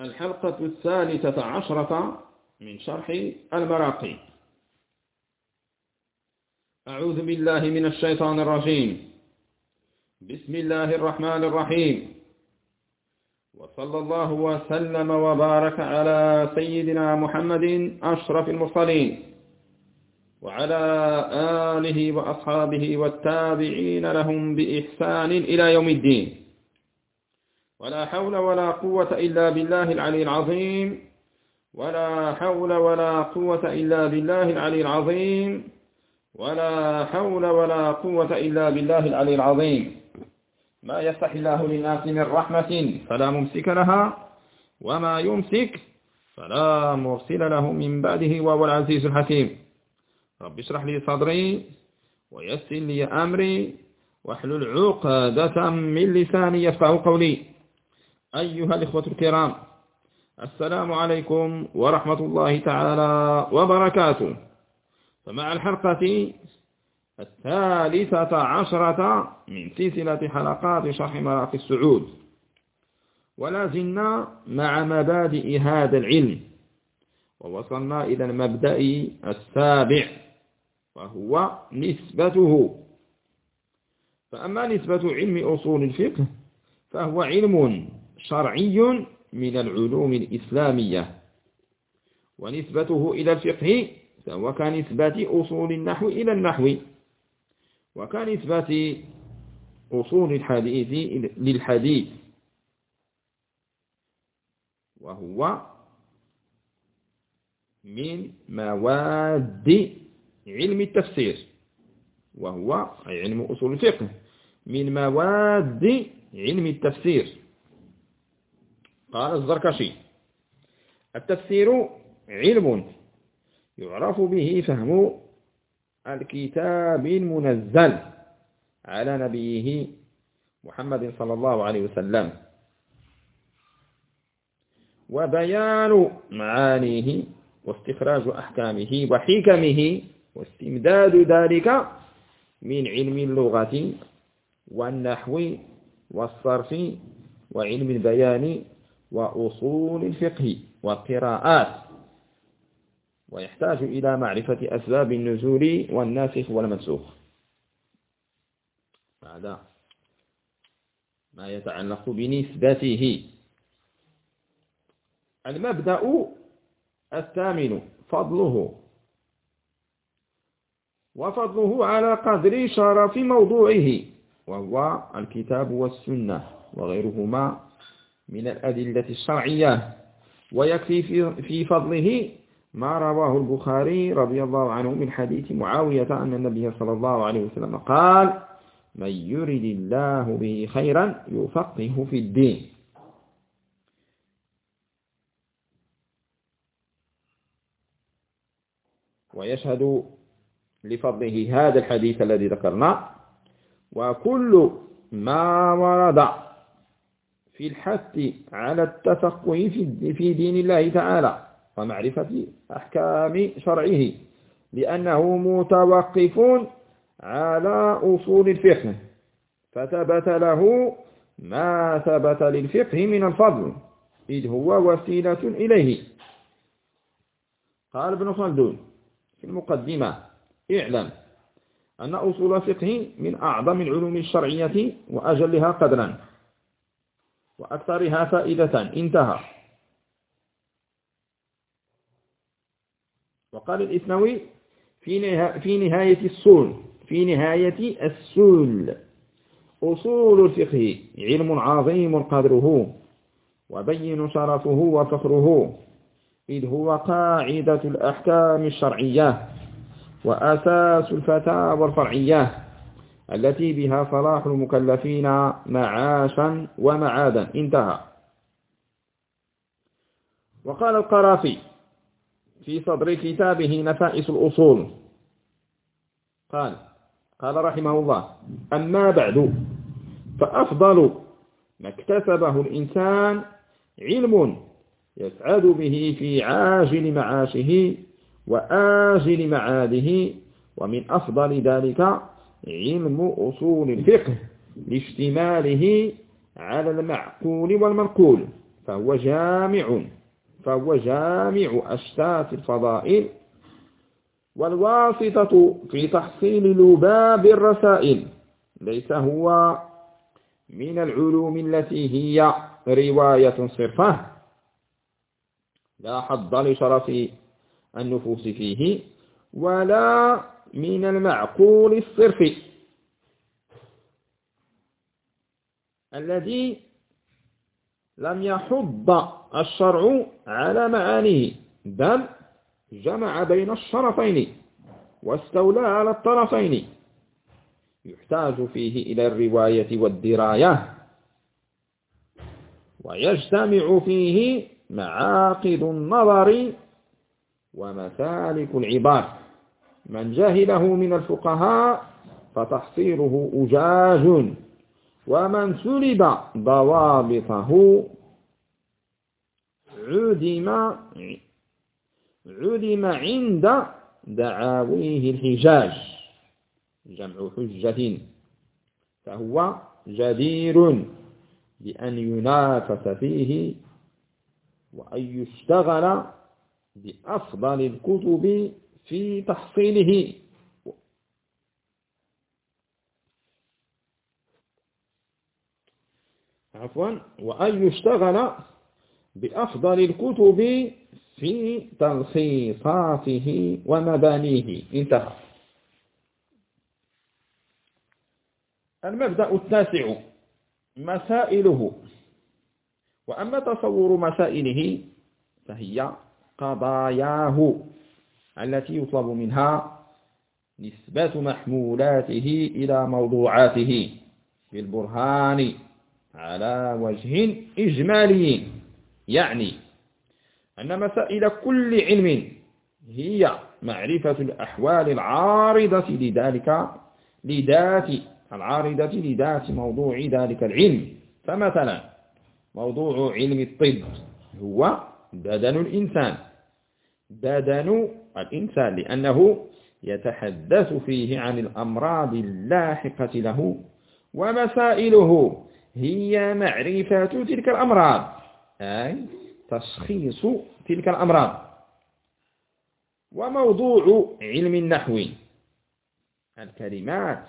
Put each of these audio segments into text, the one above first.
الحلقة 13 من شرح المراقي. أعوذ بالله من الشيطان الرجيم. بسم الله الرحمن الرحيم، وصلى الله وسلم وبارك على سيدنا محمد أشرف المرسلين وعلى آله وأصحابه والتابعين لهم بإحسان إلى يوم الدين. ولا حول ولا قوة إلا بالله العلي العظيم، ولا حول ولا قوة إلا بالله العلي العظيم، ولا حول ولا قوة إلا بالله العلي العظيم. ما يفتح الله للناس من رحمة فلا ممسك لها، وما يمسك فلا مرسل له من بعده، وهو العزيز الحكيم. رب اشرح لي صدري ويسر لي أمري واحلل عقدة من لساني يفقهوا قولي. أيها الإخوة الكرام، السلام عليكم ورحمة الله تعالى وبركاته. فمع الحلقة 13 من سلسلة حلقات شرح مراقي السعود، ولا زلنا مع مبادئ هذا العلم، ووصلنا إلى المبدأ 7 وهو نسبته. فأما نسبة علم أصول الفقه فهو علم شرعي من العلوم الإسلامية، ونسبته إلى الفقه فهو كنسبة أصول النحو إلى النحو، وكنسبة أصول الحديث للحديث، وهو من مواد علم التفسير، وهو أي علم أصول الفقه من مواد علم التفسير. قال الزركشي: التفسير علم يعرف به فهم الكتاب المنزل على نبيه محمد صلى الله عليه وسلم، وبيان معانيه واستخراج أحكامه وحكمه، واستمداد ذلك من علم اللغة والنحو والصرف وعلم البيان وأصول الفقه والقراءات، ويحتاج إلى معرفة أسباب النزول والناسخ والمنسوخ. هذا ما يتعلق بنسبته. المبدأ 8 فضله، وفضله على قدر شرف موضوعه، وهو الكتاب والسنة وغيرهما من الأدلة الشرعية. ويكفي في فضله ما رواه البخاري رضي الله عنه من حديث معاوية أن النبي صلى الله عليه وسلم قال: من يرد الله به خيرا يفقهه في الدين. ويشهد لفضله هذا الحديث الذي ذكرنا، وكل ما ورد في الحث على التفقه في دين الله تعالى ومعرفة أحكام شرعه، لأنه متوقف على أصول الفقه، فثبت له ما ثبت للفقه من الفضل، إذ هو وسيلة إليه. قال ابن خلدون في المقدمة: اعلم أن أصول الفقه من أعظم العلوم الشرعية وأجلها قدرا وأكثرها فائدة. انتهى. وقال الإثنوي في نهاية السول: أصول الفقه علم عظيم قدره وبين شرفه وفخره، إذ هو قاعدة الأحكام الشرعية وأساس الفتاوى الفرعية التي بها صلاح المكلفين معاشا ومعادا. انتهى. وقال القرافي في صدر كتابه نفائس الأصول، قال رحمه الله: أما بعد، فأفضل ما اكتسبه الإنسان علم يسعد به في عاجل معاشه وآجل معاده، ومن أفضل ذلك علم أصول الفقه لاشتماله على المعقول والمنقول، فهو جامع أشتات الفضائل والواسطة في تحصيل لباب الرسائل، ليس هو من العلوم التي هي رواية صرفة لا حظ لشرف النفوس فيه، ولا من المعقول الصرف الذي لم يحض الشرع على معانيه، بل جمع بين الشرفين واستولى على الطرفين، يحتاج فيه إلى الرواية والدراية، ويجتمع فيه معاقد النظر ومسالك العبار. من جهله من الفقهاء فتحصيله أجاج، ومن سلب ضوابطه عدم عند دعاويه الحجاج، جمع حجة، فهو جدير بأن ينافس فيه وأن يشتغل بأفضل الكتب في تحصيله. وأن يشتغل بأفضل الكتب في تلخيصاته ومبانيه. انتهى. المبدأ التاسع مسائله. وأما تصور مسائله فهي قضاياه التي يطلب منها نسبة محمولاته إلى موضوعاته بالبرهان على وجه إجمالي، يعني أن مسائل كل علم هي معرفة الأحوال العارضة لذات موضوع ذلك العلم. فمثلا موضوع علم الطب هو بدن الإنسان لأنه يتحدث فيه عن الأمراض اللاحقة له، ومسائله هي معرفة تلك الأمراض، أي تشخيص تلك الأمراض. وموضوع علم النحو الكلمات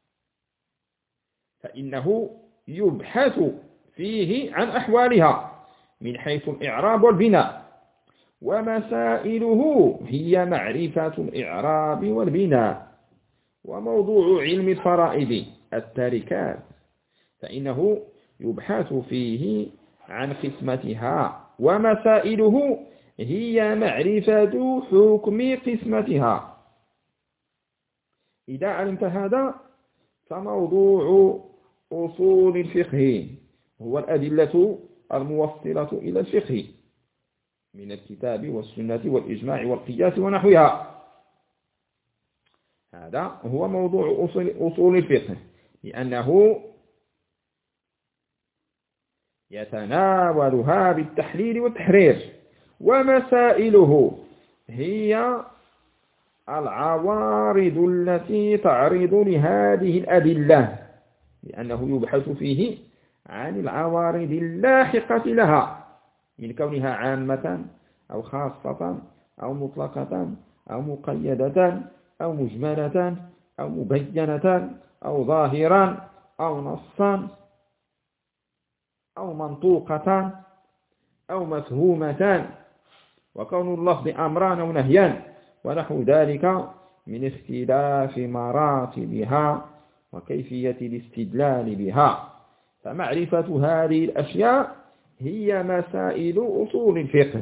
فإنه يبحث فيه عن أحوالها من حيث الإعراب والبناء، ومسائله هي معرفة الإعراب والبناء. وموضوع علم الفرائض التركات فإنه يبحث فيه عن قسمتها، ومسائله هي معرفة حكم قسمتها. إذا علمت هذا فموضوع أصول الفقه هو الأدلة الموصلة إلى الفقه من الكتاب والسنة والإجماع والقياس ونحوها. هذا هو موضوع أصول الفقه، لأنه يتناولها بالتحليل والتحرير. ومسائله هي العوارض التي تعرض لهذه الأدلة، لأنه يبحث فيه عن العوارض اللاحقة لها من كونها عامة أو خاصة أو مطلقة أو مقيدة أو مجملة أو مبينة أو ظاهرا أو نصا أو منطوقة أو مفهومة، وكون اللفظ أمران أو نهيان ونحو ذلك من اختلاف مراتبها وكيفية الاستدلال بها. فمعرفة هذه الأشياء هي مسائل أصول الفقه.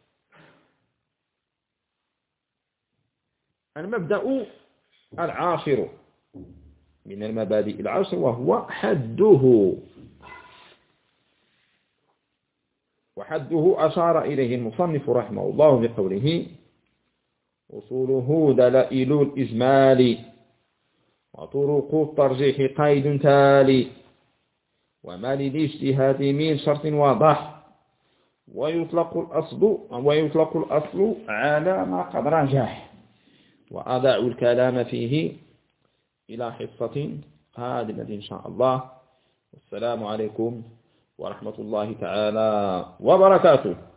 المبدأ العاشر من المبادئ العشر وهو حده. وحده أشار إليه المصنف رحمه الله بقوله: أصوله دلائل الإجمال وطرق الترجيح قيد تالي، وما للاجتهاد من شرط واضح، ويطلق الأصل على ما قد رجح. وأضع الكلام فيه إلى حصة قادمة إن شاء الله. والسلام عليكم ورحمة الله تعالى وبركاته.